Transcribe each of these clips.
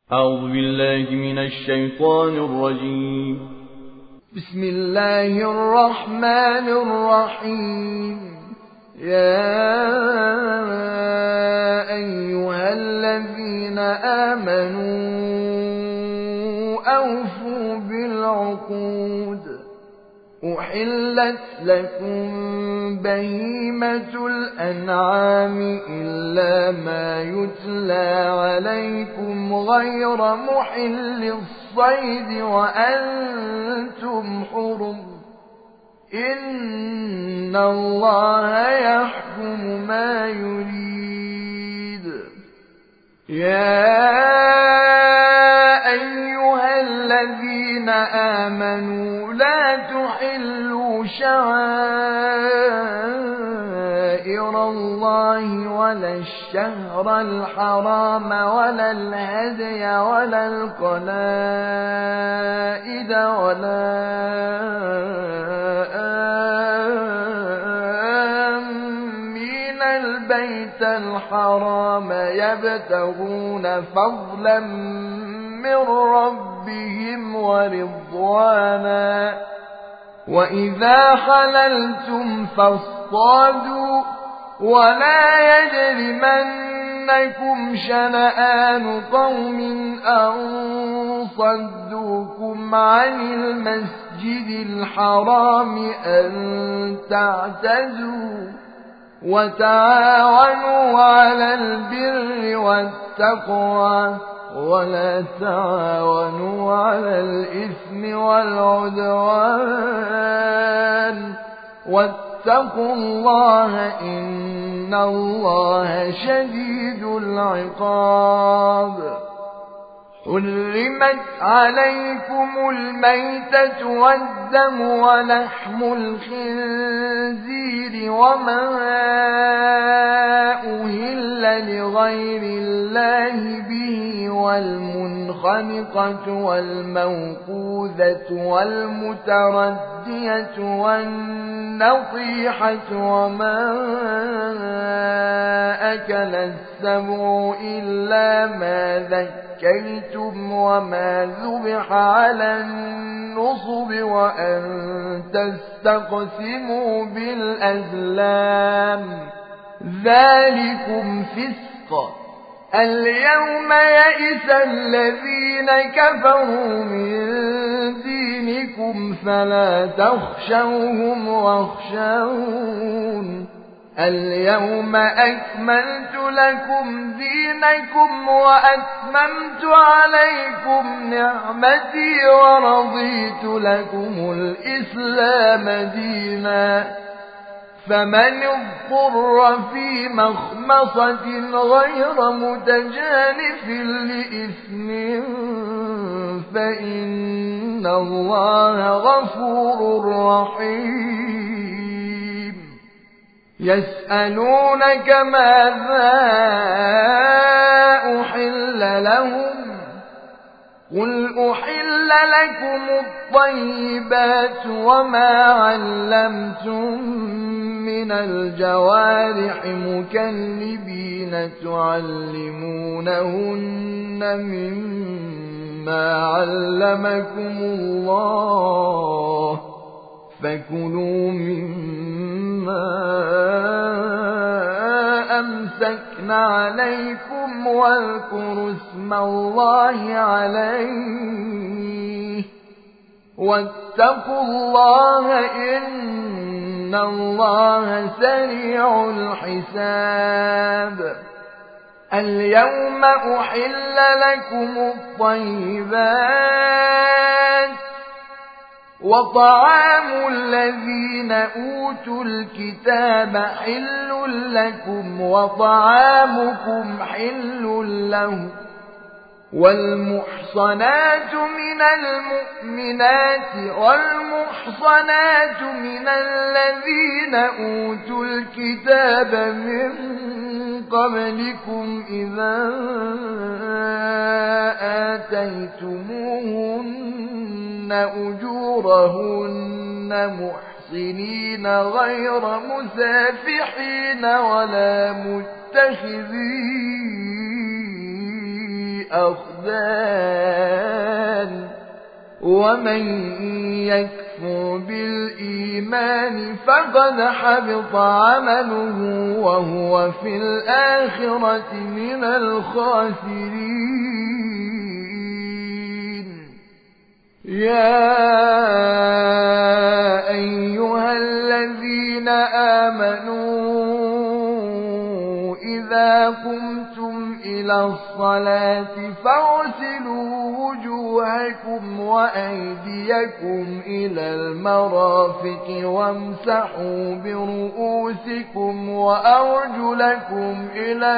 أعوذ بالله من الشيطان الرجيم. بسم الله الرحمن الرحيم. يا أيها الذين آمنوا أوفوا بالعقود. أحلت لكم بهيمة الأنعام إلا ما يتلى عليكم غير محل الصيد وأنتم حرم. إن الله يحكم ما يريد. يا أيها الذين آمنوا لا تحلوا شعائر الله ولا الشهر الحرام ولا الهدي ولا القلائد ولا آمين البيت الحرام يبتغون فضلا من ربهم ورضوانا. وإذا حللتم فاصطادوا ولا يجرمنكم شنآن قوم أن صدوكم عن المسجد الحرام أن تعتدوا. وتعاونوا على البر والتقوى ولا تعاونوا على الإثم والعدوان. واتقوا الله إن الله شديد العقاب. حرمت عليكم الميتة والدم ولحم الخنزير وما أهل لغير الله به والمنخنقة والموقوذة والمتردية والنطيحة وما أكل السبع إلا ما ذكيتم وما ذبح على النصب وأن تستقسموا بالأزلام ذلكم فسق. اليوم يئس الذين كفروا من دينكم فلا تخشوهم واخشون. اليوم أكملت لكم دينكم وأتممت عليكم نعمتي ورضيت لكم الإسلام دينا. فمن اضطر في مخمصة غير متجانف لإثم فإن الله غفور رحيم. يسألونك ماذا أحل لهم قل أحل لكم الطيبات وما علمتم من الجوارح مكلبين تعلمونهن مما علمكم الله فكلوا مما أمسكن عليكم واذكروا اسم الله عليه واتقوا الله إن الله سريع الحساب. اليوم أحل لكم الطيبات وطعام الذين أوتوا الكتاب حل لكم وطعامكم حل لهم. والمحصنات من المؤمنات والمحصنات من الذين أوتوا الكتاب من قبلكم إذا آتيتموهن أجورهن محصنين غير مسافحين ولا متخذي الأخذان ومن يكفر بالإيمان فقد حبط عمله وهو في الآخرة من الخاسرين يا أيها الذين آمنوا إذا قمتم إلى الصلاة فاغسلوا وجوهكم وأيديكم إلى المرافق وامسحوا برؤوسكم وأرجلكم إلى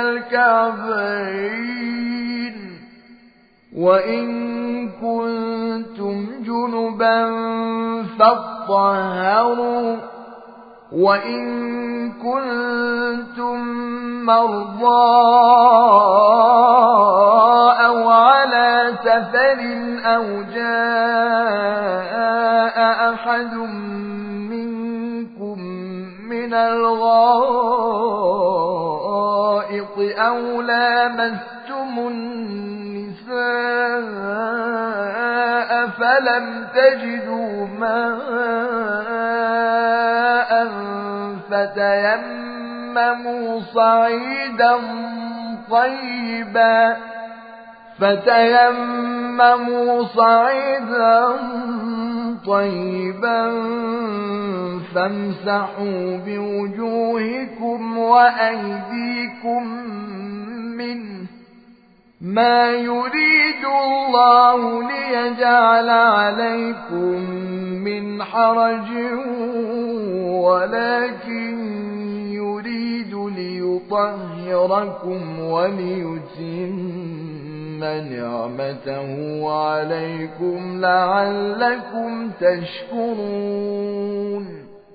الكعبين وإن كنتم جنبا فاطهروا وإن كنتم مرضى أو على سفر أو جاء أحد منكم من الغائط أو لامستم النساء فلم تجدوا ماء فتيمموا صعيدا طيبا فامسحوا بوجوهكم وأيديكم منه ما يريد الله ليجعل عليكم من حرج ولكن يريد ليطهركم وليتم نعمته عليكم لعلكم تشكرون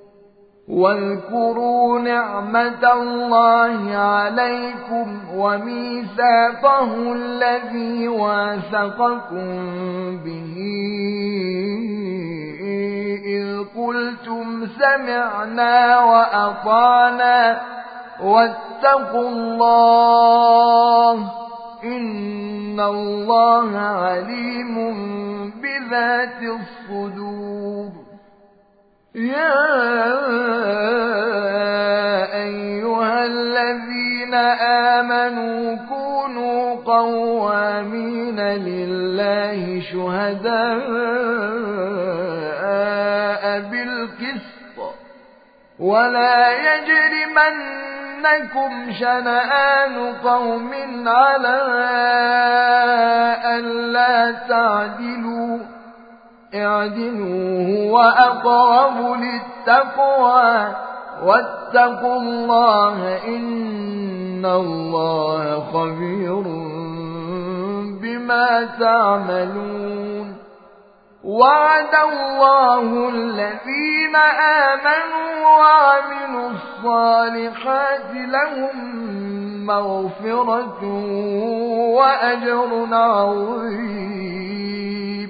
واذكروا نعمة الله عليكم وميثاقه الذي واثقكم به إذ قلتم سمعنا وأطعنا واتقوا الله إن الله عليم بذات الصدور يا أيها الذين آمنوا كونوا قوامين لله شهداء بالقسط ولا يجرمنكم شنآن قوم على ألا تعدلوا اعدلوا هو أقرب للتقوى واتقوا الله إن الله خبير بما تعملون وعد الله الذين آمنوا وعملوا الصالحات لهم مغفرة وأجر عظيم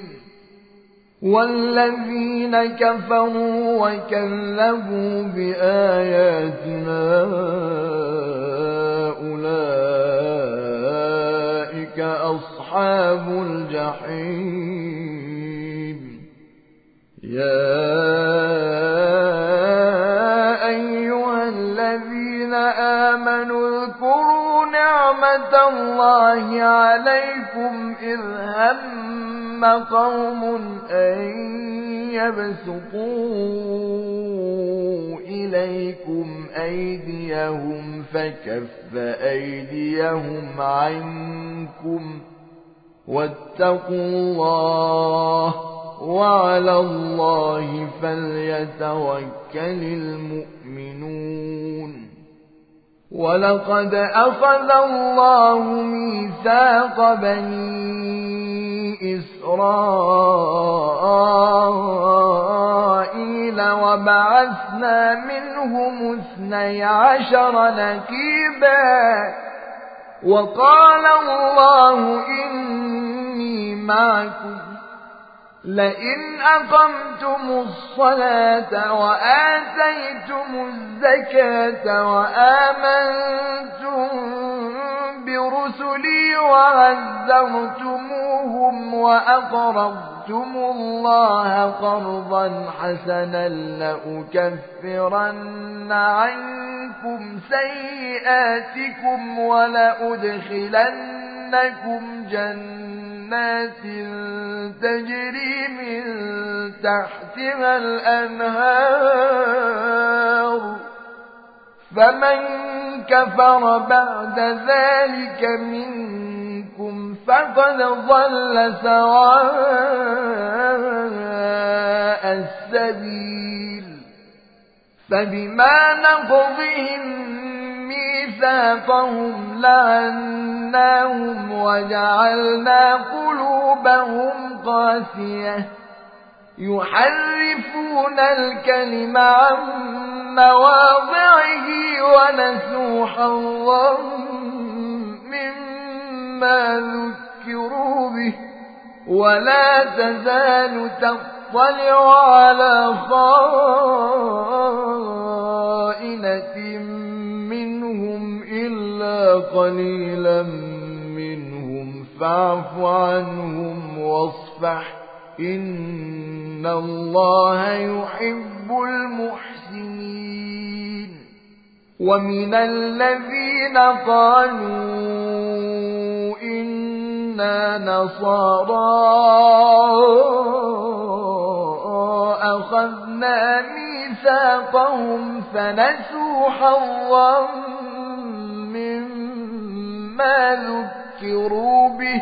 والذين كفروا وكذبوا بآياتنا أولئك أصحاب الجحيم يا أيها الذين آمنوا اذكروا نعمة الله عليكم إذ هم قوم أن يبسطوا إليكم أيديهم فكف أيديهم عنكم واتقوا الله وعلى الله فليتوكل المؤمنون ولقد أخذ الله ميثاق بني إسرائيل وبعثنا منهم 12 نقيبا وقال الله إني معكم لئن أقمتم الصلاة وآتيتم الزكاة وآمنتم برسلي وعزرتموهم وأقرضتم الله قرضا حسنا لأكفرن عنكم سيئاتكم ولأدخلنكم جنات تجري من تحتها الأنهار فمن كفر بعد ذلك منكم فقد ضل سواء السبيل فبما نقضهم ميثاقهم لعناهم وجعلنا قلوبهم قاسية يحرفون الكلم عن مواضعه ونسوا حظا مما ذكروا به ولا تزال تطلع على خائنة منهم إلا قليلا منهم فاعف عنهم واصفح إن الله يحب المحسنين ومن الذين قالوا إنا نصارى أخذنا ميثاقهم فنسوا حظا مما ذكروا به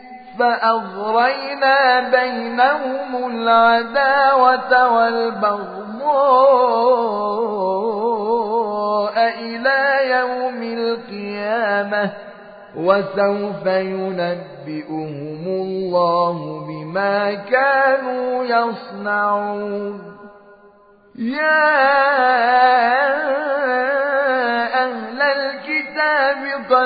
فأغرينا بينهم العداوة والبغضاء إلى يوم القيامة وسوف ينبئهم الله بما كانوا يصنعون يا أهل الكتاب قد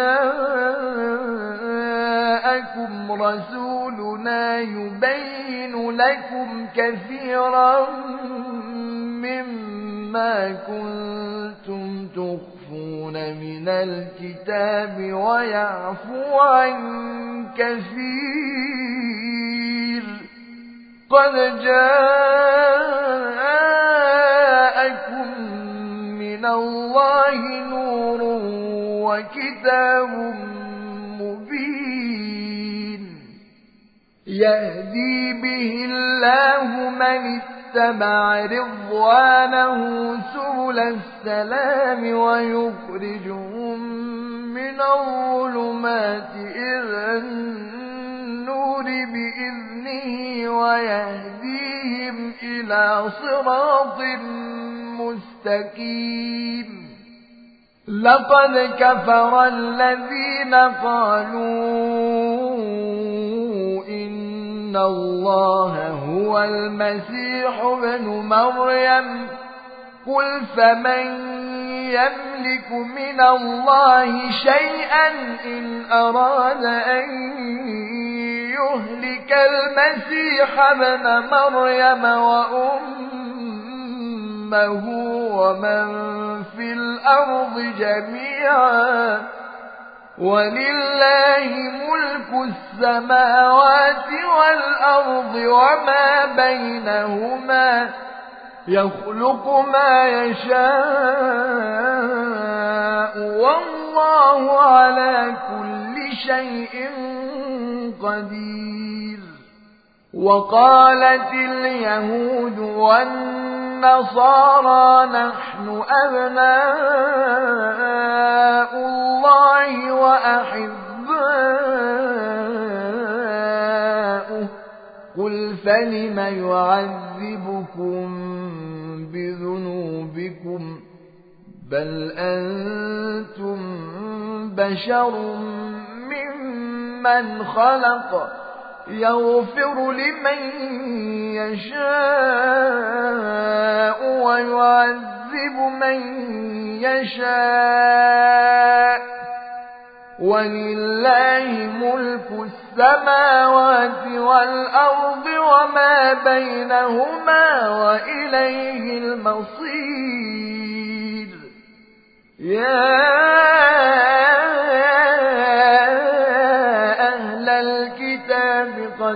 جاءكم رسولنا يبين لكم كثيرا مما كنتم تخفون من الكتاب ويعفو عن كثير قد جاءكم من الله نور وكتاب مبين يهدي به الله من اتبع رضوانه سبل السلام ويخرجهم من الظلمات إلى النور بإذنه ويهديهم إلى صراط مستقيم لقد كفر الذين قالوا إن الله هو المسيح ابن مريم قل فمن يملك من الله شيئا إن أراد أن يهلك المسيح ابن مريم وأمه ومن في الأرض جميعا ولله ملك السماوات والأرض وما بينهما يخلق ما يشاء والله على كل شيء قدير وقالت اليهود والنصارى نحن أبناء الله وأحباؤه قل فلم يعذبكم بذنوبكم بل أنتم بشر ممن خلق يغفر لمن يشاء ويعذب من يشاء ولله ملك السماوات والأرض وما بينهما وإليه المصير يا الكتاب قد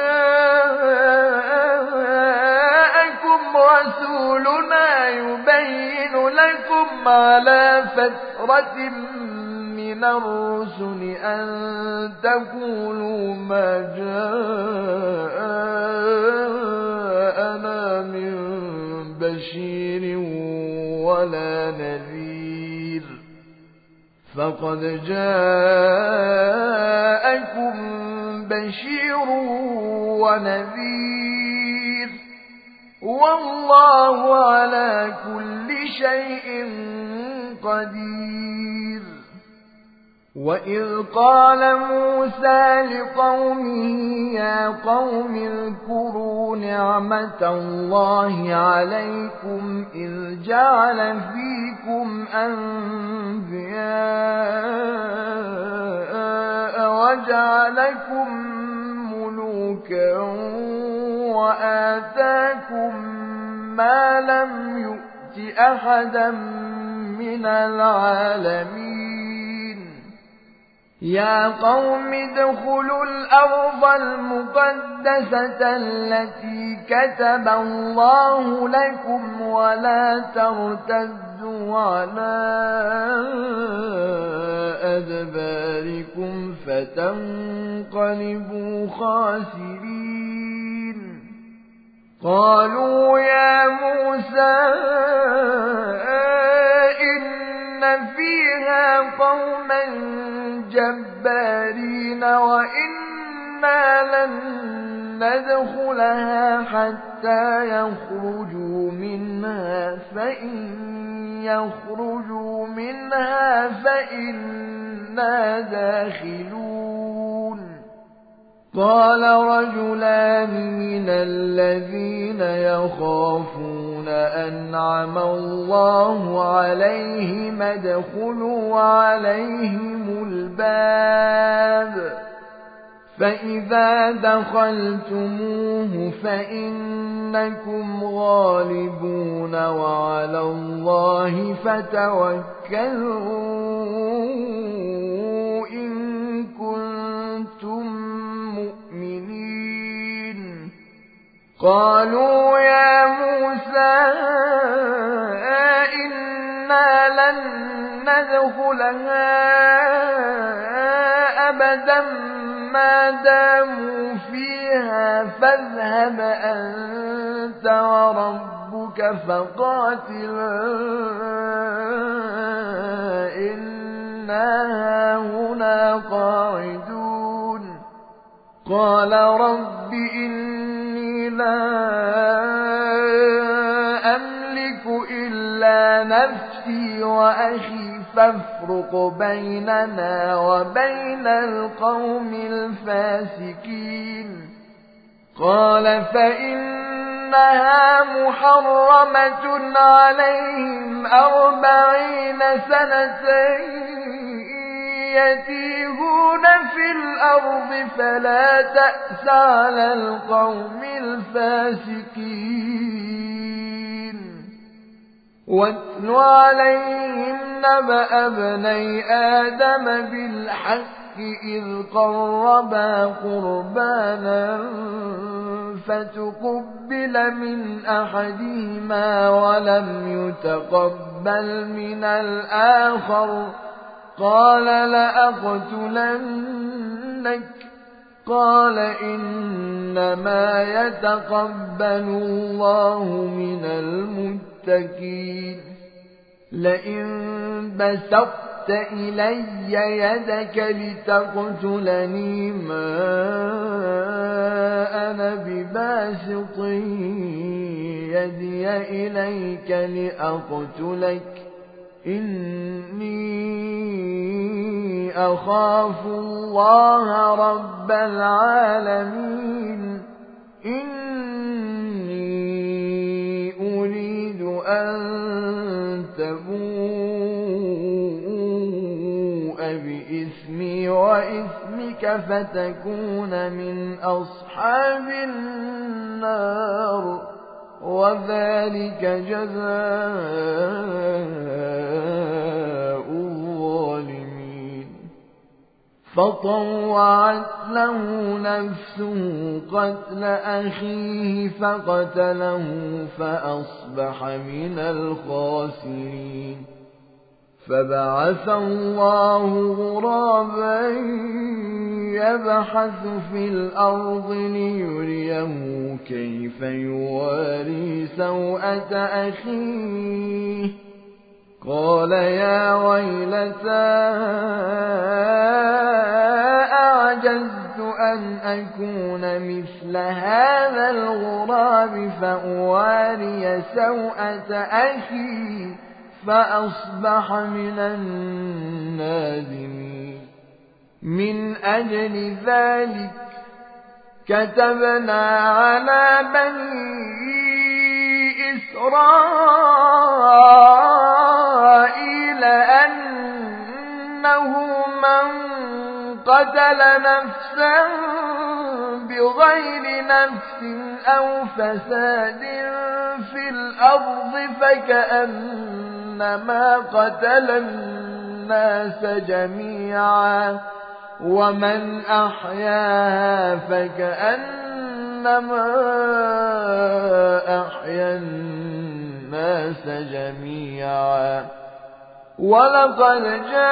جاءكم رسولنا يبين لكم على فترة من الرسل أن تقولوا ما جاءنا من بشير ولا نذير فقد جاءكم بشير ونذير والله على كل شيء قدير. وإذ قال موسى لقومه يا قوم اذكروا نعمة الله عليكم إذ جعل فيكم أنبياء وجعلكم ملوكا وآتاكم ما لم يؤت أحدا من العالمين. يا قوم ادخلوا الأرض المقدسة التي كتب الله لكم ولا ترتدوا على أدباركم فتنقلبوا خاسرين. قالوا يا موسى إن فيها قوما جبارين وإنا لن ندخلها حتى يخرجوا منها فإن يخرجوا منها فإنا داخلون. قال رجلان من الذين يخافون أنعم الله عليهم ادخلوا عليهم الباب فإذا دخلتموه فإنكم غالبون وعلى الله فتوكلوا إن كنتم مؤمنين. قالوا يا موسى إنا لن ندخلها أبدا ما داموا فيها فاذهب أنت وربك فقاتلا إنا هنا قاعدون. قال رب إني لا أملك إلا نفسي وأخي فافرق بيننا وبين القوم الفاسقين. قال فإنها محرمة عليهم 40 سنة يتيهون في الأرض فلا تأس على القوم الفاسقين. واتل عليهم نبأ ابني آدم بالحق إذ قربا قربانا فتقبل من أحدهما ولم يتقبل من الآخر قال لأقتلنك. قال إنما يتقبل الله من المتقين. لئن بسطت إلي يدك لتقتلني ما أنا بباسط يدي إليك لأقتلك إني أخاف الله رب العالمين. إني أريد أن تبوء بإثمي وإثمك فتكون من أصحاب النار وذلك جزاء الظالمين. فطوعت له نفسه قتل أخيه فقتله فأصبح من الخاسرين فبعث الله غرابا يبحث في الأرض ليريه كيف يواري سوءة أخيه قال يا ويلتى أعجزت أن أكون مثل هذا الغراب فأواري سوءة أخي فأصبح من النادمين من أجل ذلك كتبنا على بني إسرائيل أنه من قتل نفسا بغير نفس أو فساد في الأرض فكأنما قتل الناس جميعا ومن أحياها فكأنما أحيا الناس جميعا ولقد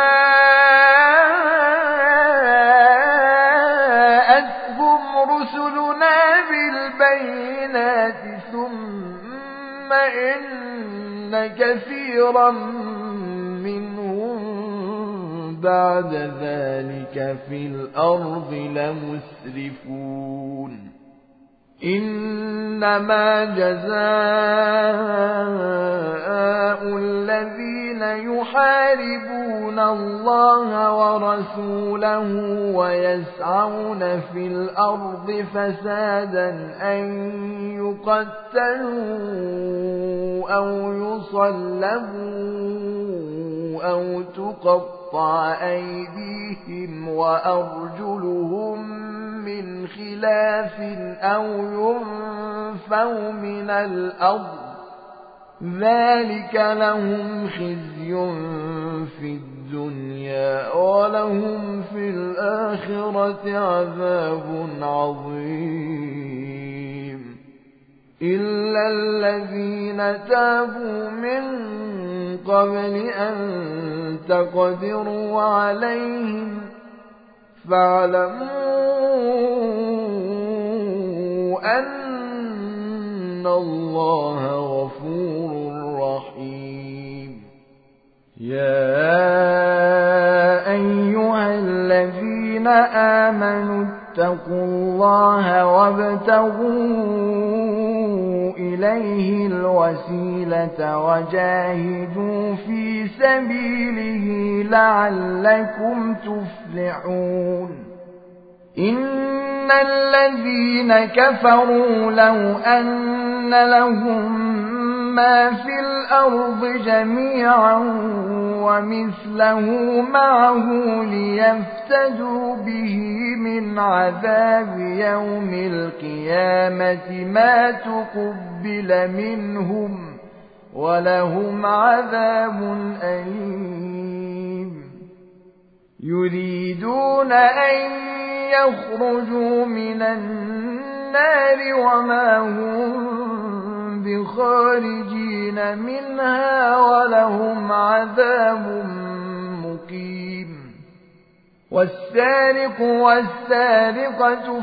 جاءتهم رسلنا بالبينات ثم إن كثيرا منهم بعد ذلك في الأرض لمسرفون إنما جزاء الذين يحاربون الله ورسوله ويسعون في الأرض فسادا أن يقتلوا أو يصلبوا أو تقطع أيديهم وأرجلهم من خلاف أو ينفوا من الأرض ذلك لهم خزي في الدنيا ولهم في الآخرة عذاب عظيم إلا الذين تابوا من قبل أن تقدروا عليهم فاعلموا أن الله غفور رحيم يا أيها الذين آمنوا اتقوا الله وابتغوا إليه الوسيلة وجاهدوا في سبيله لعلكم تفلحون إن الذين كفروا لو أن لهم ما في الأرض جميعا ومثله معه ليفتدوا به من عذاب يوم القيامة ما تقبل منهم ولهم عذاب أليم يريدون أن يخرجوا من النار وما هم بخارجين منها ولهم عذاب مقيم والسارق والسارقة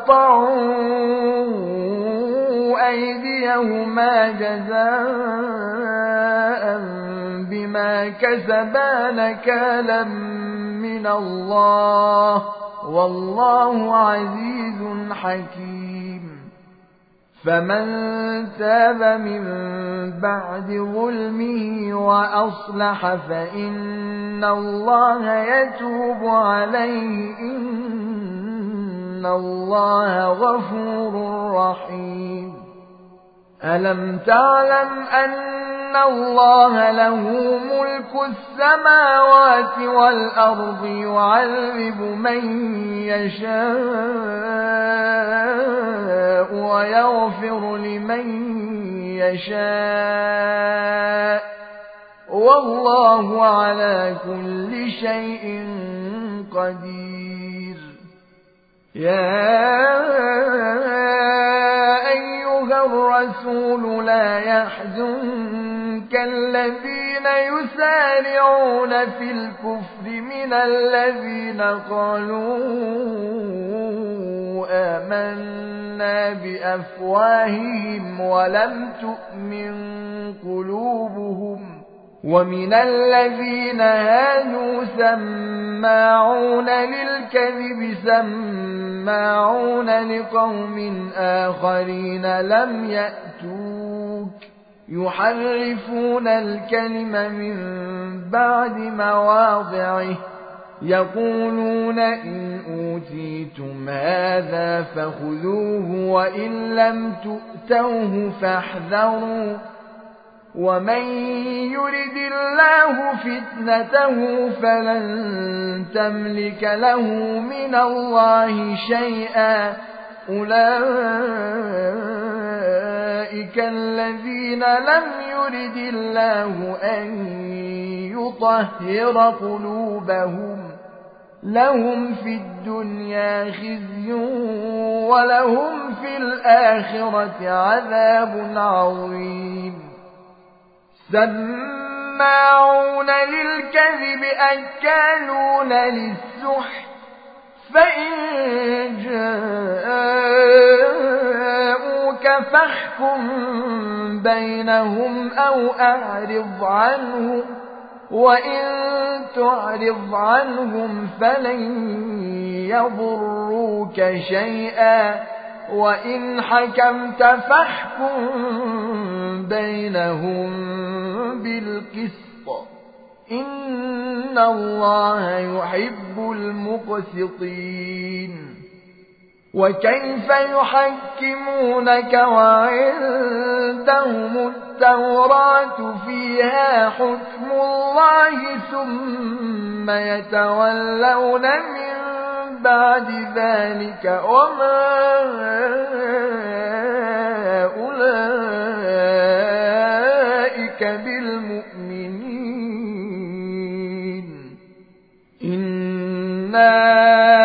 فاقطعوا أيديهما جزاء بما كسبا نكالا من الله والله عزيز حكيم فمن تاب من بعد ظلمه وأصلح فإن الله يتوب عليه إن الله غفور رحيم ألم تعلم أن الله له ملك السماوات والأرض يعذب من يشاء ويغفر لمن يشاء والله على كل شيء قدير يا أيها الرسول لا يحزنك الذين يسارعون في الكفر من الذين قالوا آمنا بأفواههم ولم تؤمن قلوبهم ومن الذين هادوا سماعون للكذب سماعون لقوم آخرين لم يأتوك يحرفون الكلم من بعد مواضعه يقولون إن أوتيتم هذا فخذوه وإن لم تؤتوه فاحذروا ومن يرد الله فتنته فلن تملك له من الله شيئا أولئك الذين لم يرد الله أن يطهر قلوبهم لهم في الدنيا خزي ولهم في الآخرة عذاب عظيم سماعون للكذب أكالون للسحت فإن جاءوك فاحكم بينهم أو أعرض عنهم وإن تعرض عنهم فلن يضروك شيئا وإن حكمت فاحكم بينهم بالقسط إن الله يحب المقسطين وكيف يحكمونك وعندهم التوراة فيها حكم الله ثم يتولون من بعد ذلك وما أولئك بالمؤمنين إنا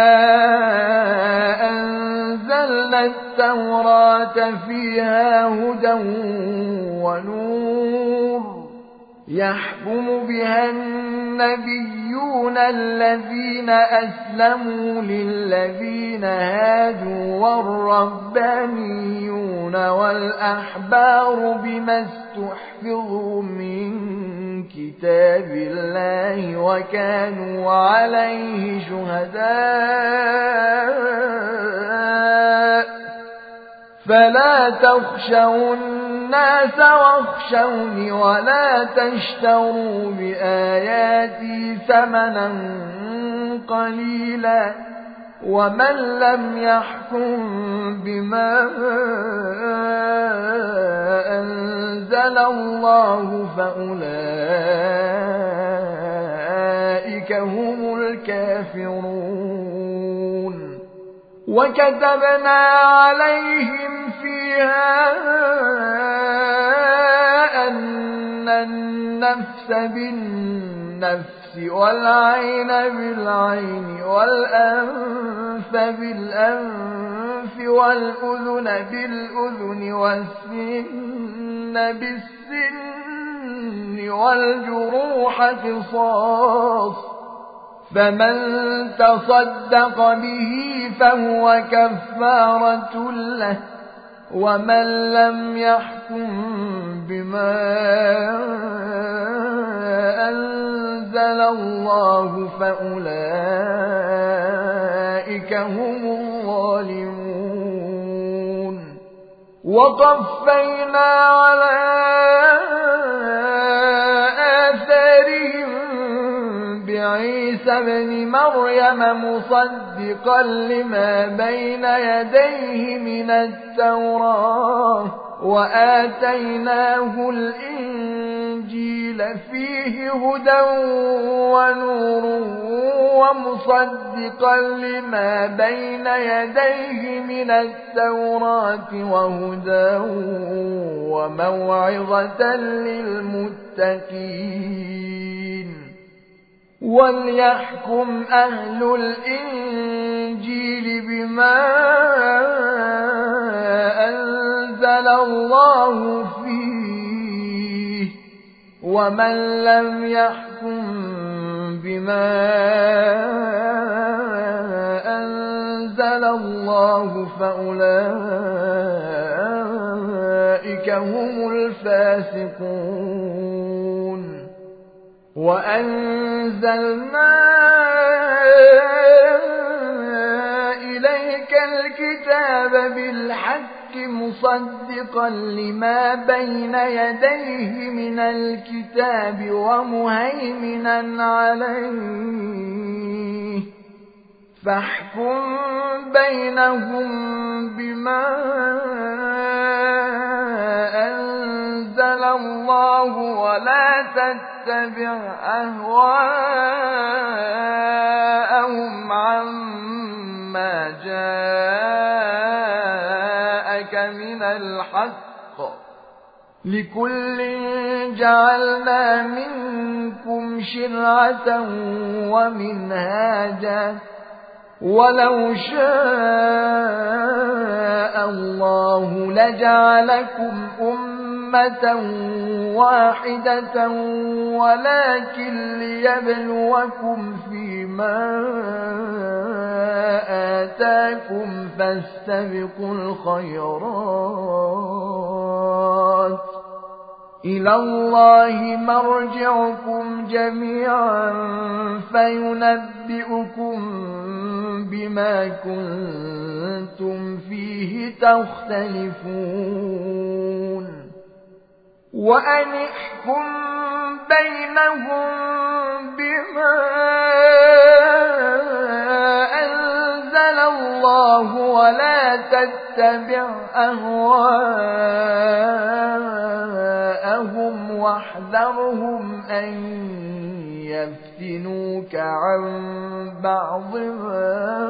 أنزلنا التوراة فيها هدى ونور يحكم بها النبيون الذين أسلموا للذين هادوا والربانيون والأحبار بما استحفظوا من كتاب الله وكانوا عليه شهداء فلا تخشوا الناس واخشوني ولا تشتروا بآياتي ثمنا قليلا ومن لم يحكم بما أنزل الله فأولئك هم الكافرون وكتبنا عليهم فيها أن النفس بالنفس والعين بالعين والأنف بالأنف والأذن بالأذن والسن بالسن والجروح قصاص فمن تصدق به فهو كفارة له ومن لم يحكم بما أنزل الله فأولئك هم الظالمون وقفينا على آثارهم بعيسى ابن مريم مصدقا لما بين يديه من التوراة وآتيناه الإنجيل فيه هدى ونور ومصدقا لما بين يديه من التوراة وهدى وموعظة للمتقين وليحكم أهل الإنجيل بما أنزل الله فيه ومن لم يحكم بما أنزل الله فأولئك هم الفاسقون وأنزلنا إليك الكتاب بالحق مصدقا لما بين يديه من الكتاب ومهيمنا عليه فاحكم بينهم بما أنزل الله ولا تتبع أهواءهم عما جاءك من الحق لكل جعلنا منكم شرعة ومنهاجا ولو شاء الله لجعلكم أمة واحدة ولكن ليبلوكم فيما آتاكم فاستبقوا الخيرات إلى الله مرجعكم جميعا فينبئكم بما كنتم فيه تختلفون وأن احكم بينهم بما أنزل الله ولا تتبع أهواءهم واحذرهم أن يفتنوك عن بعض ما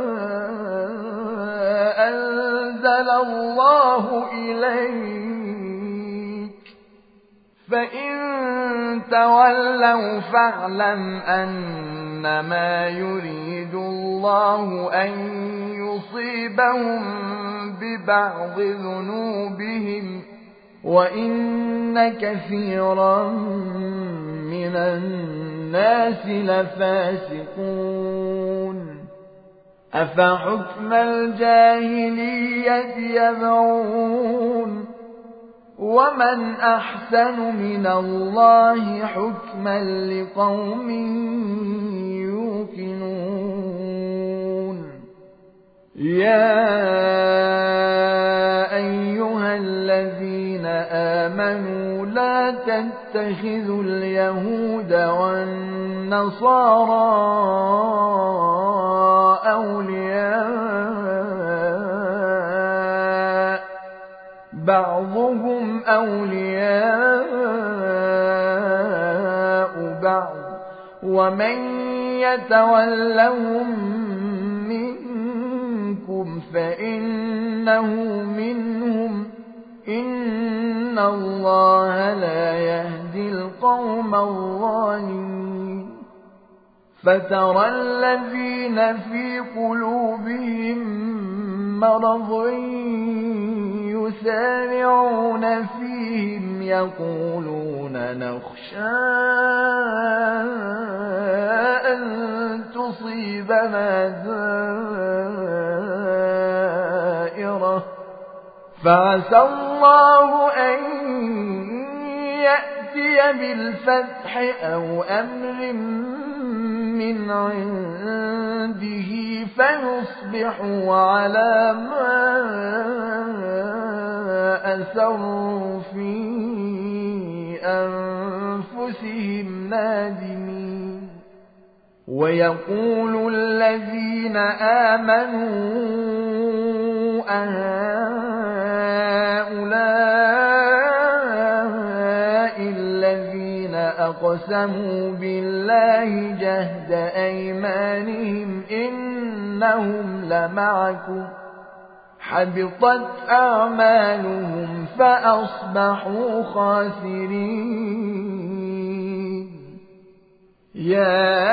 أنزل الله إليك فإن تولوا فاعلم أنما يريد الله أن يصيبهم ببعض ذنوبهم وإن كثيرا من الناس لفاسقون أفحكم الجاهلية يبغون ومن أحسن من الله حكما لقوم يوقنون يا أيها الذين آمنوا لا تتخذوا اليهود والنصارى أولياء بعضهم أولياء بعض ومن يتولهم منكم فإنه منهم إن الله لا يهدي القوم الظالمين فترى الذين في قلوبهم مرض يسارعون فيهم يقولون نخشى أن تصيبنا دائرة فعسى الله أن يأتي بالفتح أو أمر من عنده فيصبحوا على ما أسروا في أنفسهم نادمين ويقول الذين آمنوا أهؤلاء الذين أقسموا بالله جهد أيمانهم إنهم لمعكم حبطت أعمالهم فأصبحوا خاسرين يا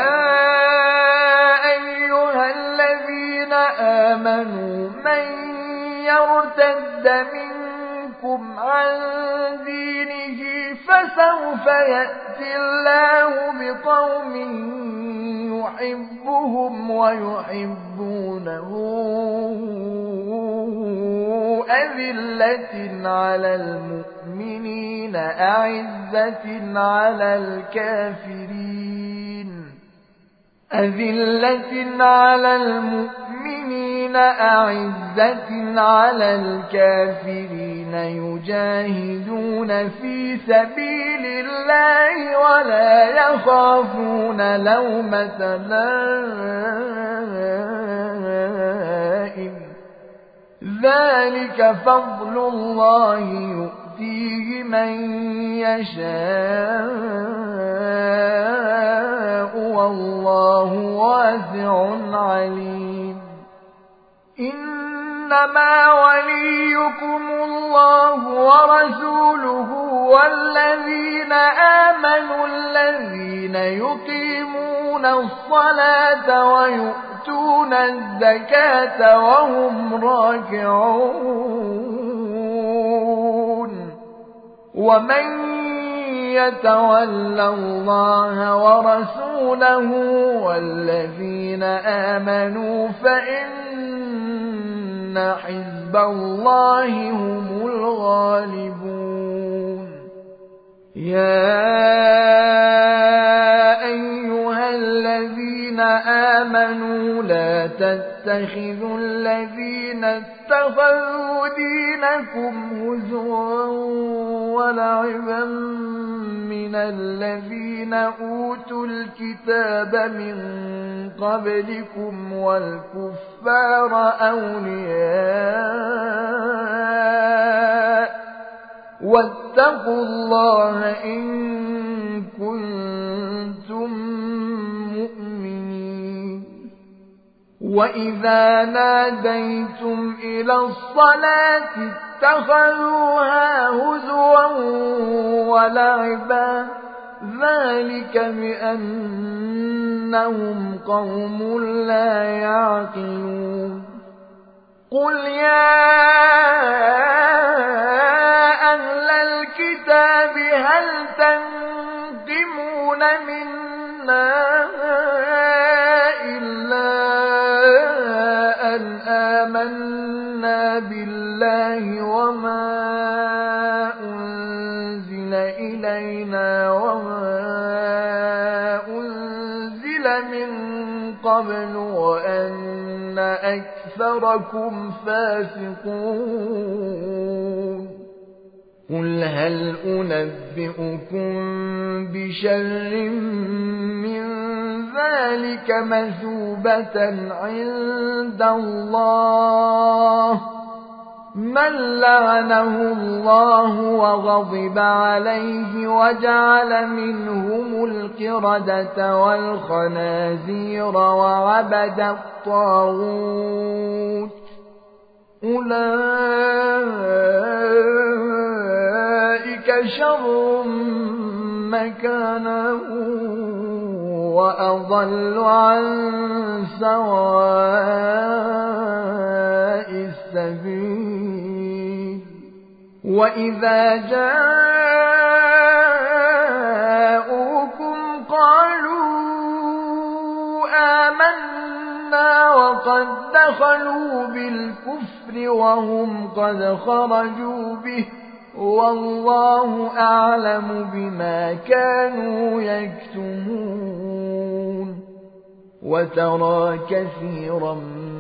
أيها الذين آمنوا من يرتد منكم عن دينه فسوف يأتي الله بقوم يحبهم ويحبونه أذلة على المؤمنين أعزة على الكافرين يجاهدون في سبيل الله ولا يخافون لومة لائم ذلك فضل الله يؤتيه من يشاء والله واسع عليم إنما وليكم الله ورسوله والذين آمنوا الذين يقيمون الصلاة ويؤتون الزكاة وهم راكعون ومن يتول الله ورسوله والذين آمنوا فإن حزب الله هم الغالبون يا أيها الذين آمنوا لا تتخذوا الذين اتخذوا دينكم هزوا ولعبا من الذين أوتوا الكتاب من قبلكم والكفار أولياء واتقوا الله إن كنتم مؤمنين وإذا ناديتم إلى الصلاة اتخذوها هزوا ولعبا ذلك بأنهم قوم لا يعقلون قل يا أهل الكتاب هل تنقمون منا إلا أن آمنا بالله وما أنزل إلينا وما أنزل من قبل وأن أكثركم فاسقون قل هل أنبئكم بشر من ذلك مثوبة عند الله من لعنه الله وغضب عليه وجعل منهم القردة والخنازير وعبد الطاغوت أولئك شر مكانا وأضل عن سواء السبيل وإذا جاءوكم قالوا آمنا وقد دخلوا بالكفر وهم قد خرجوا به والله أعلم بما كانوا يكتمون وترى كثيرا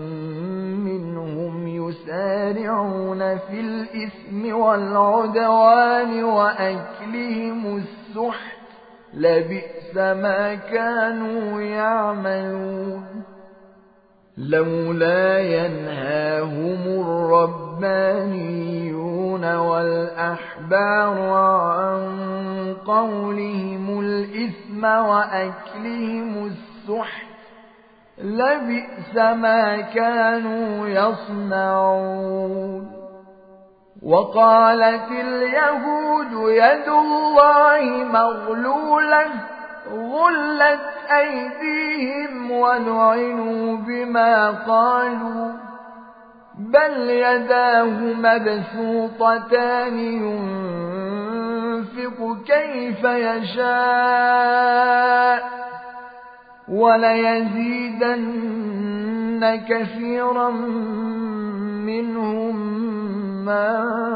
منهم يسارعون في الإثم والعدوان وأكلهم السحت لبئس ما كانوا يعملون لولا ينهاهم الربانيون والأحبار عن قولهم الإثم وأكلهم السحت لبئس ما كانوا يصنعون وقالت اليهود يد الله مغلولة غلت أيديهم ولعنوا بما قالوا بل يداه مبسوطتان ينفق كيف يشاء وليزيدن كثيرا منهم ما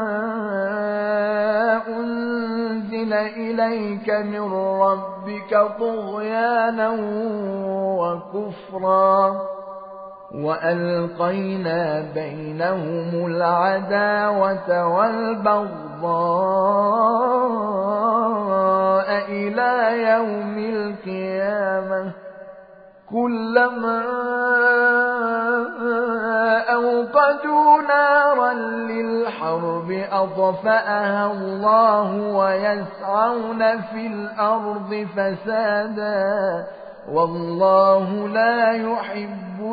أنزل إليك من ربك طغيانا وكفرا وألقينا بينهم العداوة والبغضاء إلى يوم القيامة كلما أوقدوا نارا للحرب أطفأها الله ويسعون في الأرض فسادا والله لا يحب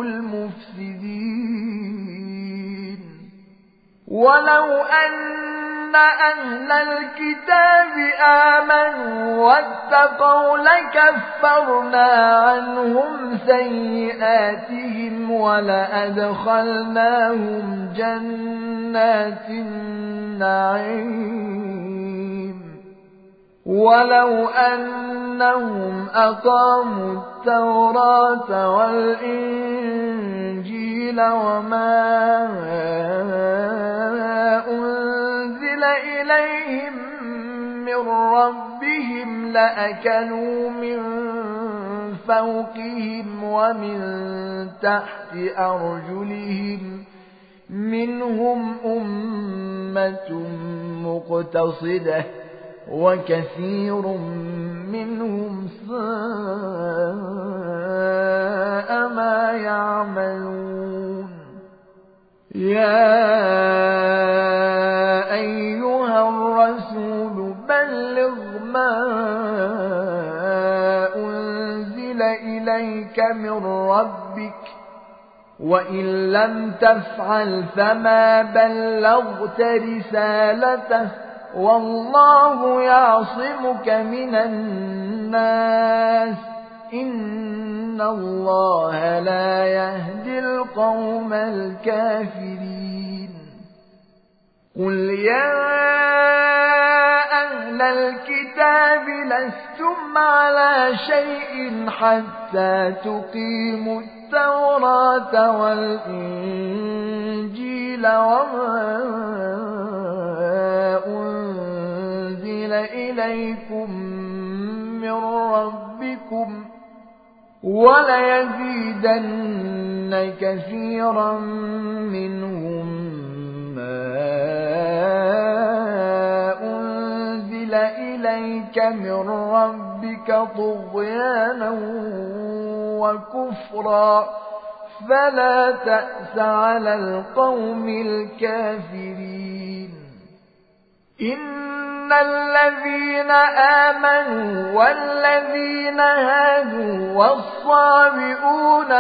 المفسدين ولو أن أهل الكتاب آمنوا واتقوا لكفرنا عنهم سيئاتهم ولأدخلناهم جنات النعيم ولو أنهم أقاموا التوراة والإنجيل وما أنزل إليهم من ربهم لأكلوا من فوقهم ومن تحت أرجلهم منهم أمة مقتصدة وكثير منهم ساء ما يعملون يا أيها الرسول بلغ ما أنزل إليك من ربك وإن لم تفعل فما بلغت رسالته والله يعصمك من الناس إن الله لا يهدي القوم الكافرين قل يا أهل الكتاب لستم على شيء حتى تقيموا التوراة والإنجيل وما أنزل إليكم من ربكم وليزيدن كثيرا منهم ما أنزل إليك من ربك طغيانا وكفرا فلا تأس على القوم الكافرين إن الذين آمنوا والذين هادوا والصابئون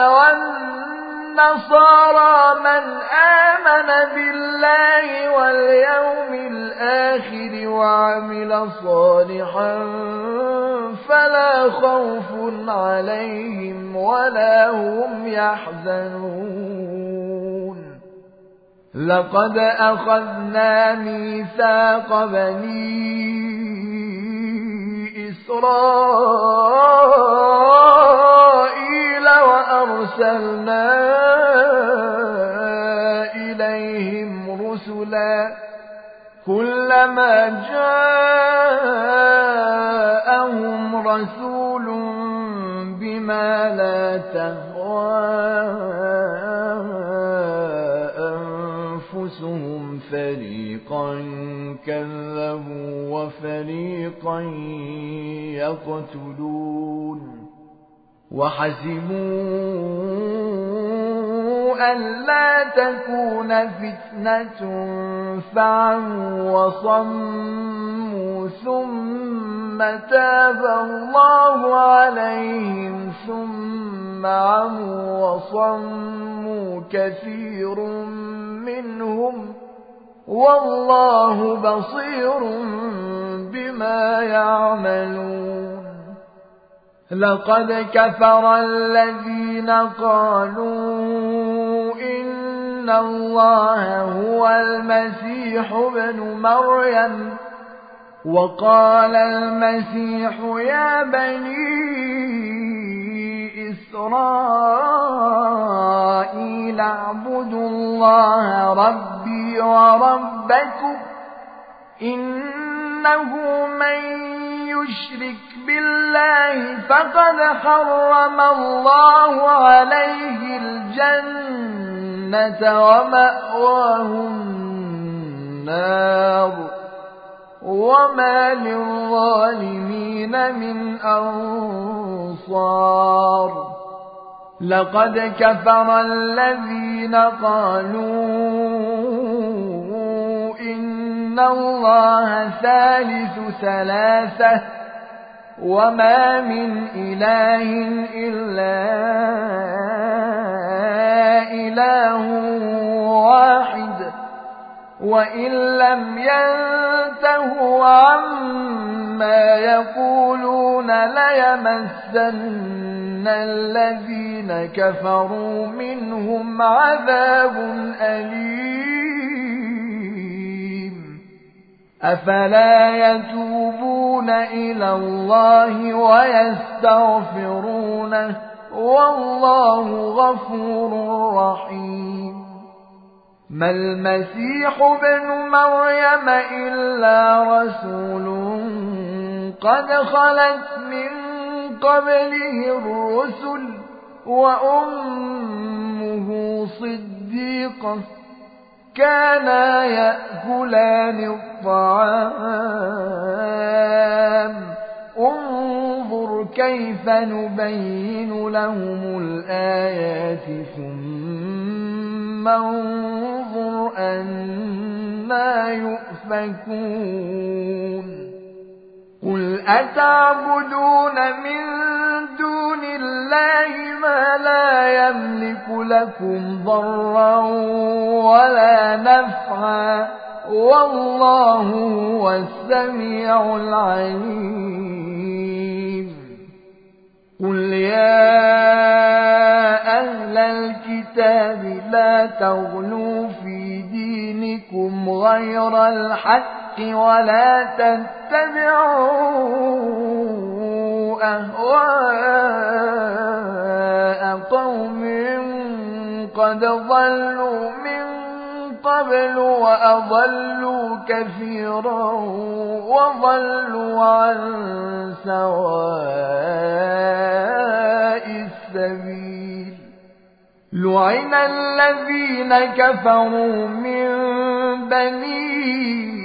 والنصارى من آمن بالله واليوم الآخر وعمل صالحا فلا خوف عليهم ولا هم يحزنون لقد أخذنا ميثاق بني إسرائيل وأرسلنا إليهم رسلا كلما جاءهم رسول بما لا تهوى أنفسهم فريقا كذبوا وفريقا يقتلون وحسبوا ألا تكون فتنة فعموا وصموا ثم تاب الله عليهم ثم عموا وصموا كثير منهم والله بصير بما يعملون لقد كفر الذين قالوا إن الله هو المسيح ابن مريم وقال المسيح يا بني إسرائيل اعبدوا الله ربي وربكم إنه من يشرك بالله فقد حرم الله عليه الجنة ومأواه النار وما للظالمين من أنصار لقد كفر الذين قالوا إن الله ثالث ثلاثة وما من إله إلا إله واحد وإن لم ينتهوا عما يقولون ليمسن الذين كفروا منهم عذاب أليم أفلا يتوبون إلى الله ويستغفرونه والله غفور رحيم ما المسيح ابن مريم إلا رسول قد خلت من قبله الرسل وأمه صديقة كانا يأكلان الطعام انظر كيف نبين لهم الآيات ثم انظر أنا يؤفكون قل أتعبدون من دون الله ما لا يملك لكم ضرا ولا نفعا والله هو السميع العليم قل يا أهل الكتاب لا تغلوا في دينكم غير الحق ولا تتبعوا أهواء قوم قد ضلوا من قبل وأضلوا كثيرا وضلوا عن سواء السبيل لعن الذين كفروا من بني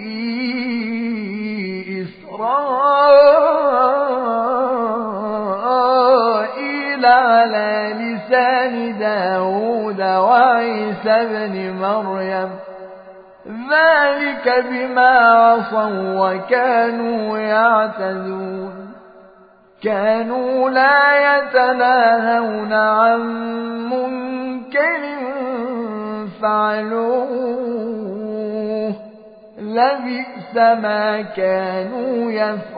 إسرائيل على لسان داود وعيسى بن مريم ذلك بما عصوا وكانوا يعتدون كانوا لا يتناهون عن منكر فعلوه لبئس ما كانوا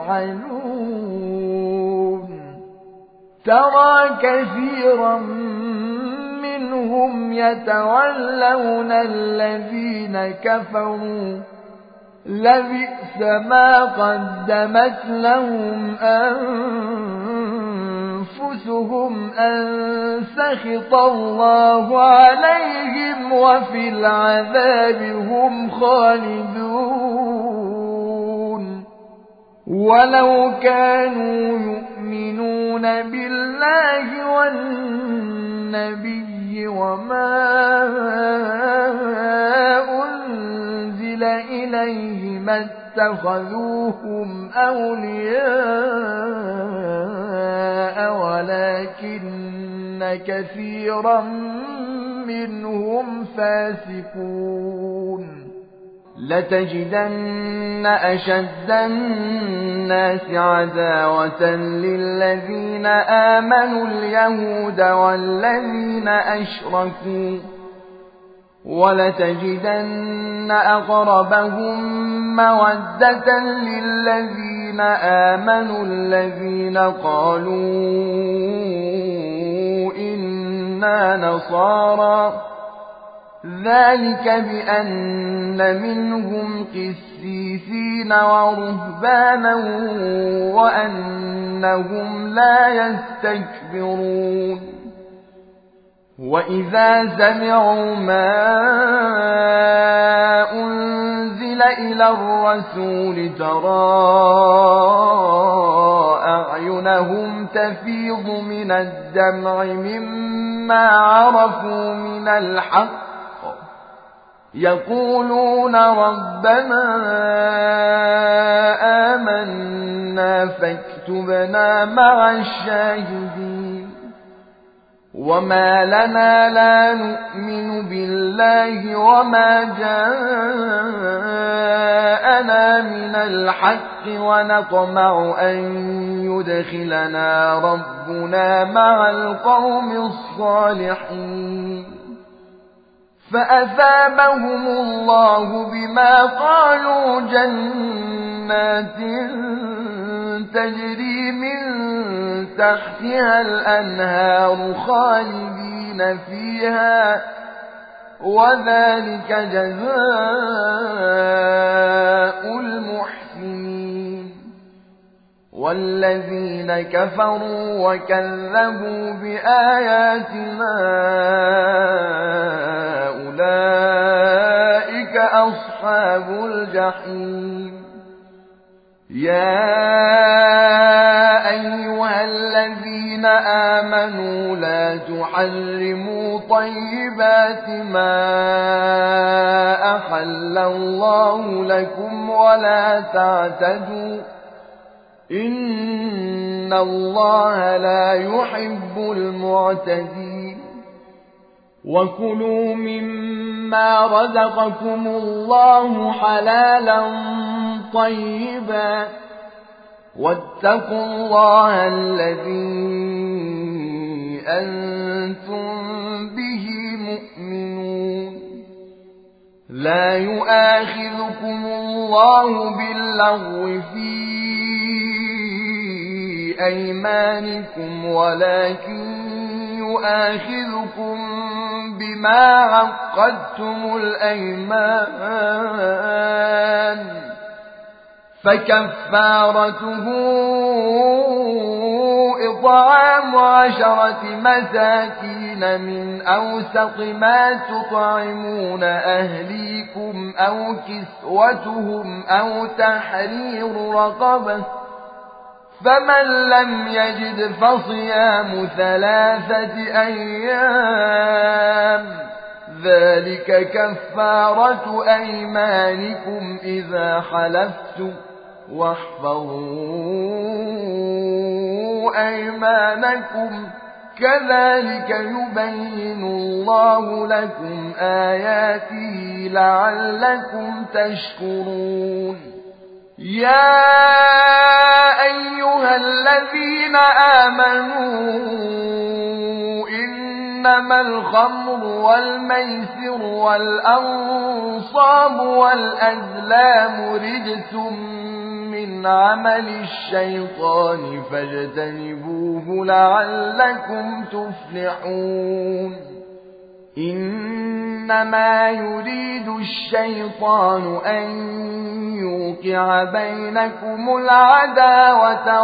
يفعلون ترى كثيرا منهم يتولون الذين كفروا لبئس ما قدمت لهم أنفسهم أن سخط الله عليهم وفي العذاب هم خالدون ولو كانوا يؤمنون بالله والنبي وما أنزل إليه ما اتخذوهم أولياء ولكن كثيرا منهم فاسقون لتجدن أشد الناس عداوة للذين آمنوا اليهود والذين أشركوا ولتجدن أقربهم مودة للذين الذين آمنوا الذين قالوا إنا نصارى ذلك بأن منهم قسيسين ورهبانا وأنهم لا يستكبرون وإذا سمعوا ما أنزل إلى الرسول ترى أعينهم تفيض من الدمع مما عرفوا من الحق يقولون ربنا آمنا فاكتبنا مع الشاهدين وما لنا لا نؤمن بالله وما جاءنا من الحق ونطمع أن يدخلنا ربنا مع القوم الصالحين فأثابهم الله بما قالوا جنات تجري من تحتها الأنهار خالدين فيها وذلك جزاء المحسنين والذين كفروا وكذبوا بآياتنا أولئك أصحاب الجحيم يا أيها الذين آمنوا لا تحرموا طيبات ما أحل الله لكم ولا تعتدوا إن الله لا يحب المعتدين وكلوا مما رزقكم الله حلالا طيبا واتقوا الله الذي أنتم به مؤمنون لا يؤاخذكم الله باللغو في أيمانكم ولكن يؤاخذكم بما عقدتم الأيمان فكفارته إطعام 10 مساكين من أوسط ما تطعمون أهليكم أو كسوتهم أو تحرير رقبة فمن لم يجد فصيام 3 أيام ذلك كفارة أيمانكم إذا حلفتم واحفظوا أيمانكم كذلك يبين الله لكم آياته لعلكم تشكرون يا أيها الذين آمنوا إنما الخمر والميسر والأنصاب والأزلام رجس من عمل الشيطان فاجتنبوه لعلكم تفلحون إنما يريد الشيطان أن يوقع بينكم العداوة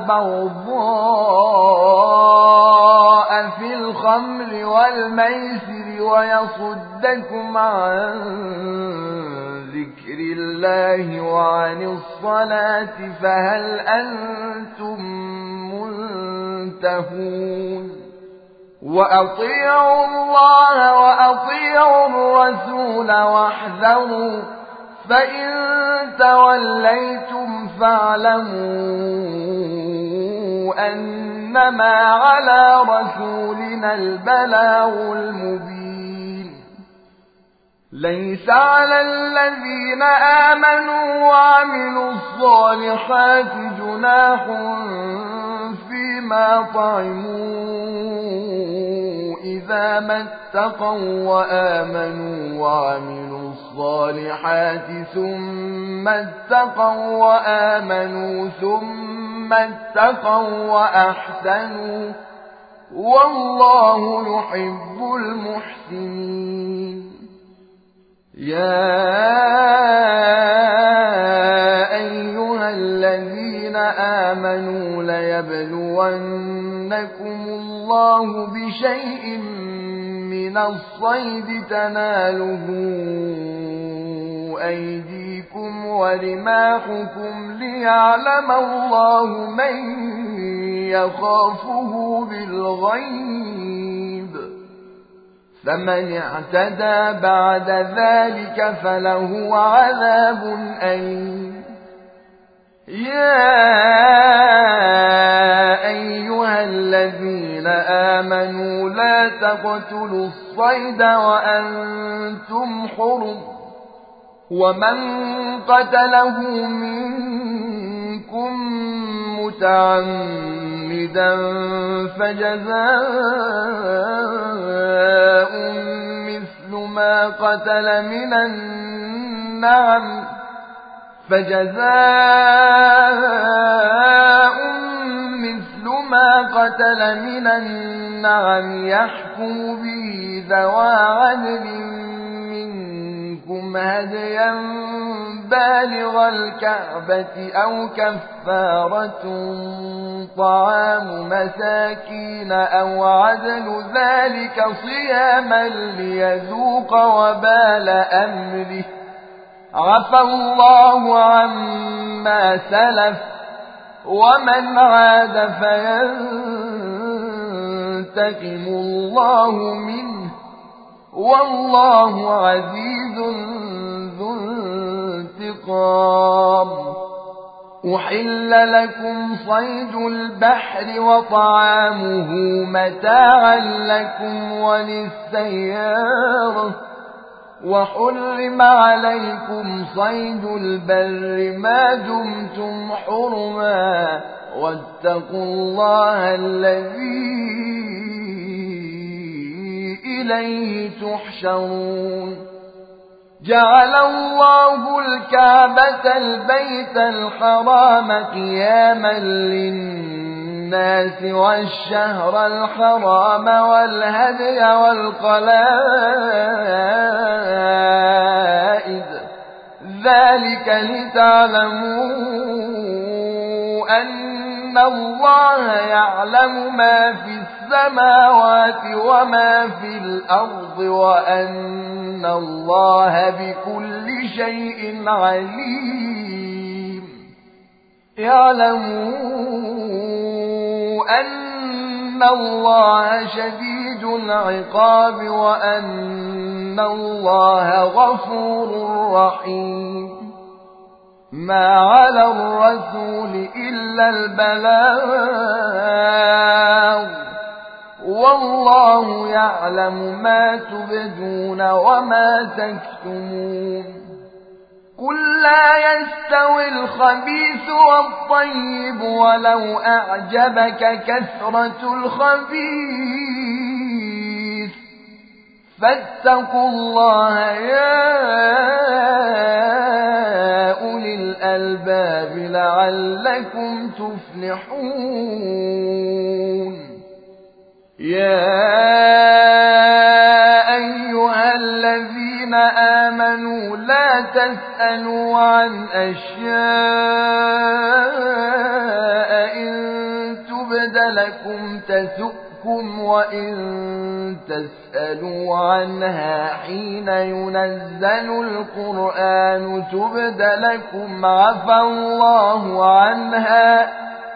والبغضاء في الخمر والميسر ويصدكم عن ذكر الله وعن الصلاة فهل أنتم منتهون وأطيعوا الله وأطيعوا الرسول واحذروا فإن توليتم فاعلموا أنما على رسولنا البلاغ المبين ليس على الذين آمنوا وعملوا الصالحات جناح فيما طعموا إذا ما اتقوا وآمنوا وعملوا الصالحات ثم اتقوا وآمنوا ثم اتقوا وأحسنوا والله يحب المحسنين. يا أيها الذين آمنوا ليبلونكم الله بشيء من الصيد تناله أيديكم ورماحكم ليعلم الله من يخافه بالغيب، فمن اعتدى بعد ذلك فله عذاب أليم. يا أيها الذين آمنوا لا تقتلوا الصيد وأنتم حرم، ومن قتله منكم متعمدا فجزاء مثل ما قتل من النعم يحكم به ذوى عدل منكم هديا بالغ الكعبة أو كفارة طعام مساكين أو عدل ذلك صياما ليذوق وبال أمره، عفى الله عما سلف ومن عاد فينتقم الله منه والله عزيز ذو انتقام. أحل لكم صيد البحر وطعامه متاعا لكم وللسيارة، وحرم عليكم صيد البر ما دمتم حرما، واتقوا الله الذي إليه تحشرون. جعل الله الكعبة البيت الحرام قياما للناس والشهر الحرام والهدي والقلائد، ذلك لتعلموا أن الله يعلم ما في السماوات وما في الأرض وأن الله بكل شيء عليم. يعلموا أن الله شديد العقاب وأن الله غفور رحيم. ما على الرسول إلا البلاغ، والله يعلم ما تبدون وما تكتمون. قل لا يستوي الخبيث والطيب ولو أعجبك كثرة الخبيث، فاتقوا الله يا أولي الألباب لعلكم تفلحون. يا أيها الذين آمنوا لا تسألوا عن أشياء إن تبد لكم تسؤكم وإن تسألوا عنها حين ينزل القرآن تبد لكم عفى الله عنها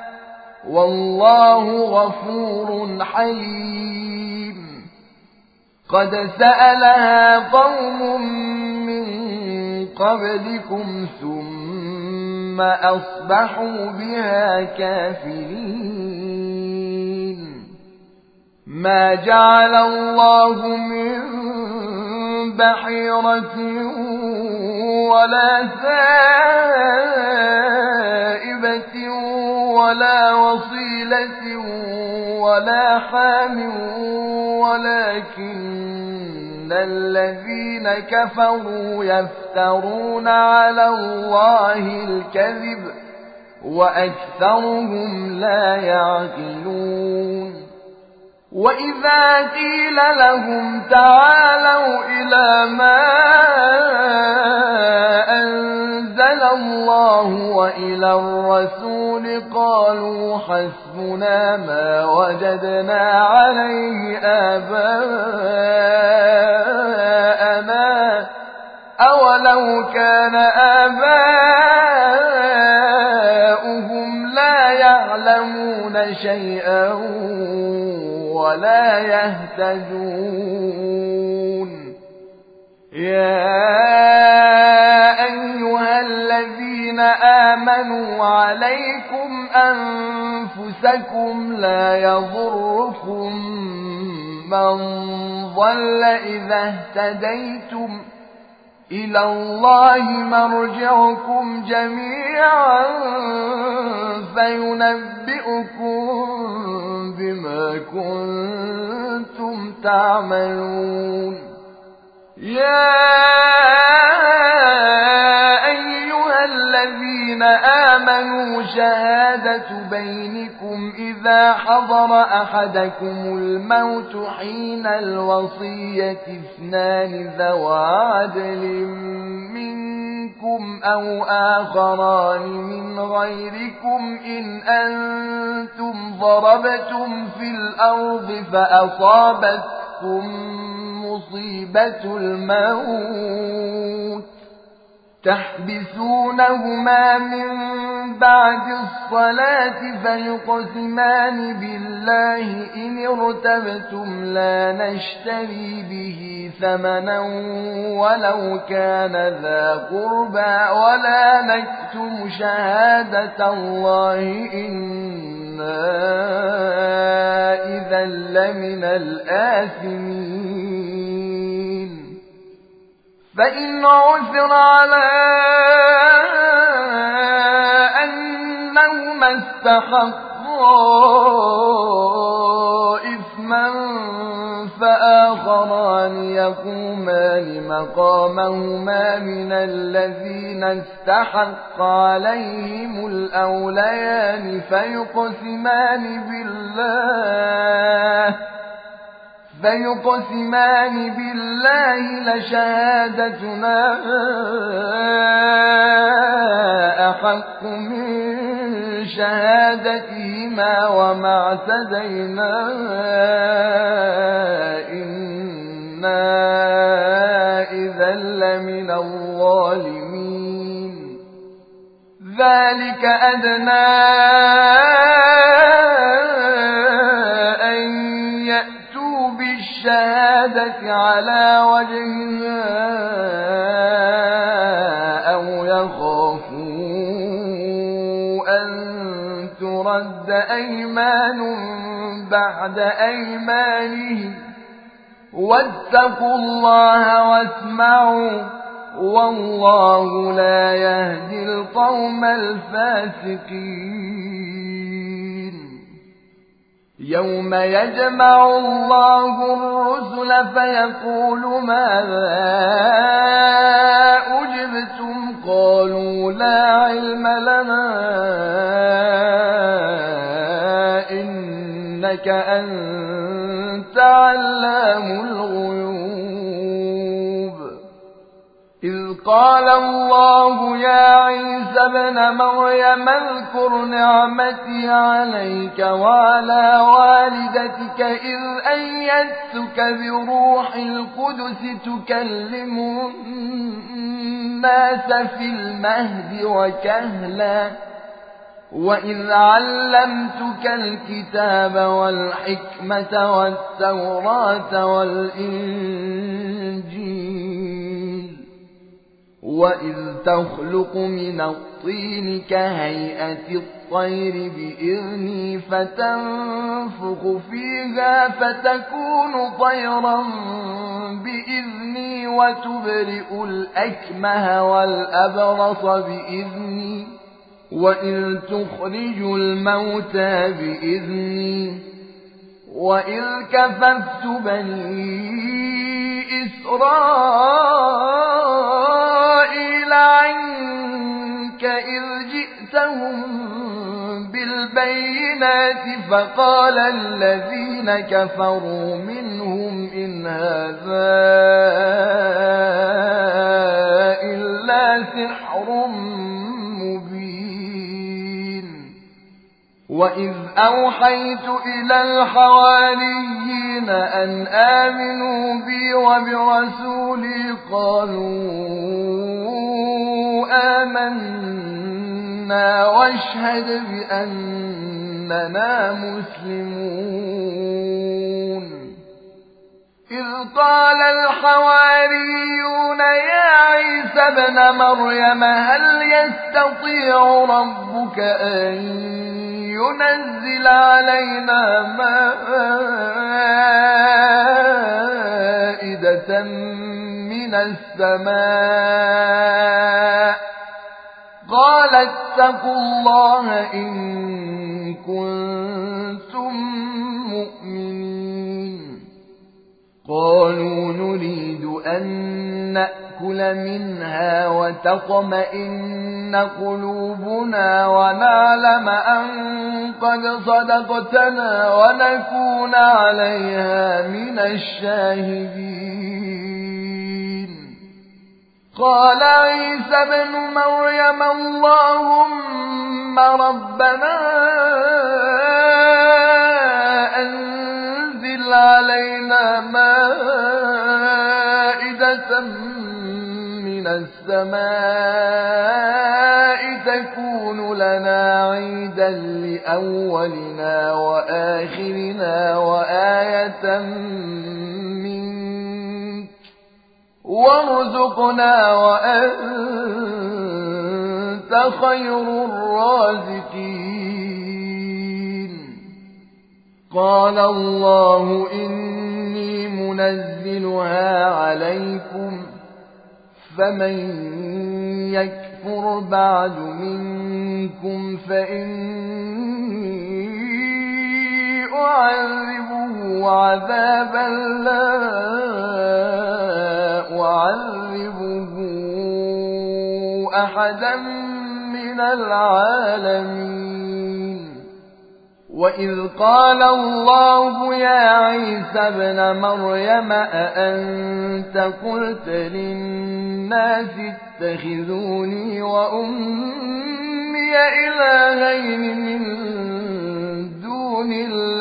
والله غفور حليم. قد سألها قوم من قبلكم ثم أصبحوا بها كافرين. ما جعل الله من بحيرة ولا سائبة ولا وصيلة ولا حام ولكن الذين كفروا يفترون على الله الكذب وأكثرهم لا يعقلون وإذا قيل لهم تعالوا إلى ما أنزل الله وإلى الرسول قالوا حسبنا ما وجدنا عليه آباءنا أولو كان آباؤهم لا يعلمون شيئا ولا يهتدون يا أيها الذين آمنوا عليكم أنفسكم لا يضركم من ضل إذا اهتديتم إلى الله مرجعكم جميعا فينبئكم بما كنتم تعملون يا أيها الذين آمنوا شهادة بينكم إذا حضر أحدكم الموت حين الوصية اثنان ذوى عدل منكم أو آخران من غيركم إن أنتم ضربتم في الأرض فأصابتكم مصيبة الموت تحبسونهما من بعد الصلاة فيقسمان بالله إن ارتبتم لا نشتري به ثمنا ولو كان ذا قربى ولا نكتم شهادة الله إنا إذا لمن الآثمين فإن عثر على أنهما استحقا إثما فآخران يقومان مقامهما من الذين استحق عليهم الأوليان فيقسمان بالله لشهادتنا أحق من شهادتهما وما اعتدينا إنا إذا لمن الظالمين ذلك أدنى الشهادة على وجهها أو يخافوا أن ترد أيمان بعد أيمانهم واتقوا الله واسمعوا والله لا يهدي القوم الفاسقين يوم يجمع الله الرسل فيقول ماذا أجبتم قالوا لا علم لنا إنك أنت علام الغيوب إذ قال الله يا عيسى ابن مريم اذكر نعمتي عليك وعلى والدتك إذ أيدتك بروح القدس تكلم الناس في المهد وكهلا وإذ علمتك الكتاب والحكمة والتوراة والإنجيل وإذ تخلق من الطين كهيئة الطير بإذني فتنفخ فيها فتكون طيرا بإذني وتبرئ الأكمه والأبرص بإذني وإذ تخرج الموتى بإذني وإذ كففت بني إسرائيل عنك إذ جئتهم بالبينات فقال الذين كفروا منهم إن هذا إلا سحر مبين وإذ أوحيت إلى الحواريين أن آمنوا بي وبرسولي قالوا آمنا واشهد بأننا مسلمون إذ قال الحواريون يا عيسى ابن مريم هل يستطيع ربك أن ينزل علينا مائدة من السماء قال اتقوا الله إن كنتم مؤمنين قالوا نريد أن نأكل منها وتطمئن قلوبنا ونعلم أن قد صدقتنا ونكون عليها من الشاهدين قال عيسى ابن مريم اللهم ربنا أنزل علينا مائدة من السماء تكون لنا عيدا لأولنا وآخرنا وآية منك وارزقنا وأنت خير الرازقين قال الله إني منزلها عليكم فمن يكفر بعد منكم فإني أعذبه عذابا لا أعذبه أحدا من العالمين وإذ قال الله يا عيسى ابن مريم أأنت قلت للناس اتخذوني وأمي إلهين من دون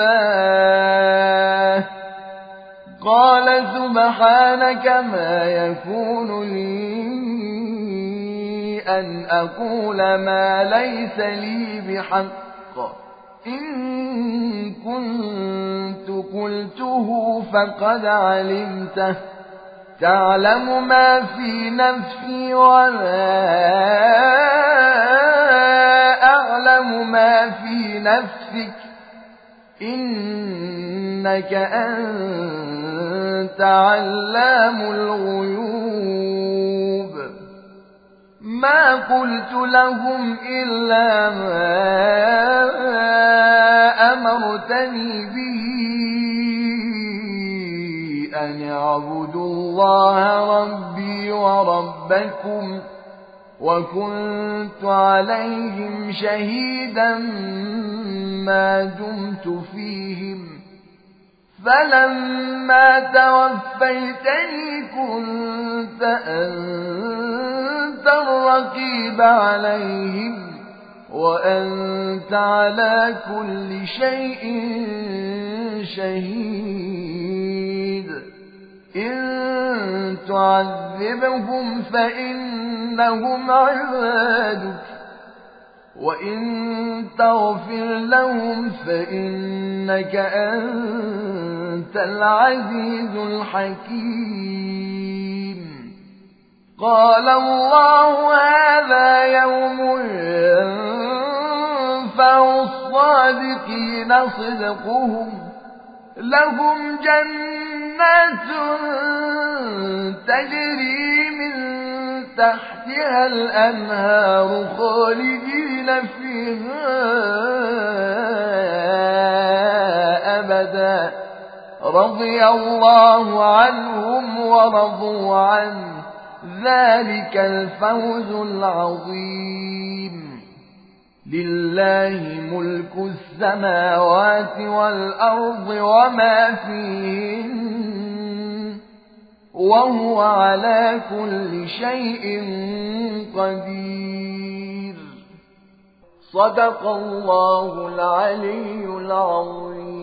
الله قال سبحانك ما يكون لي أن أقول ما ليس لي بحق إن كنت قلته فقد علمته تعلم ما في نفسي ولا أعلم ما في نفسك إنك أنت علام الغيوب ما قلت لهم إلا ما أمرتني به أن اعبدوا الله ربي وربكم وكنت عليهم شهيدا ما دمت فيهم فلما توفيتني كنت أنت الرقيب عليهم وأنت على كل شيء شهيد إن تعذبهم فإنهم عبادك وإن تغفر لهم فإنك أنت العزيز الحكيم قال الله هذا يوم ينفع الصادقين صدقهم لهم جنات تجري من تحتها الأنهار خالدين فيها أبدا رضي الله عنهم ورضوا عنه ذلك الفوز العظيم لله ملك السماوات والأرض وما فيهن وهو على كل شيء قدير صدق الله العلي العظيم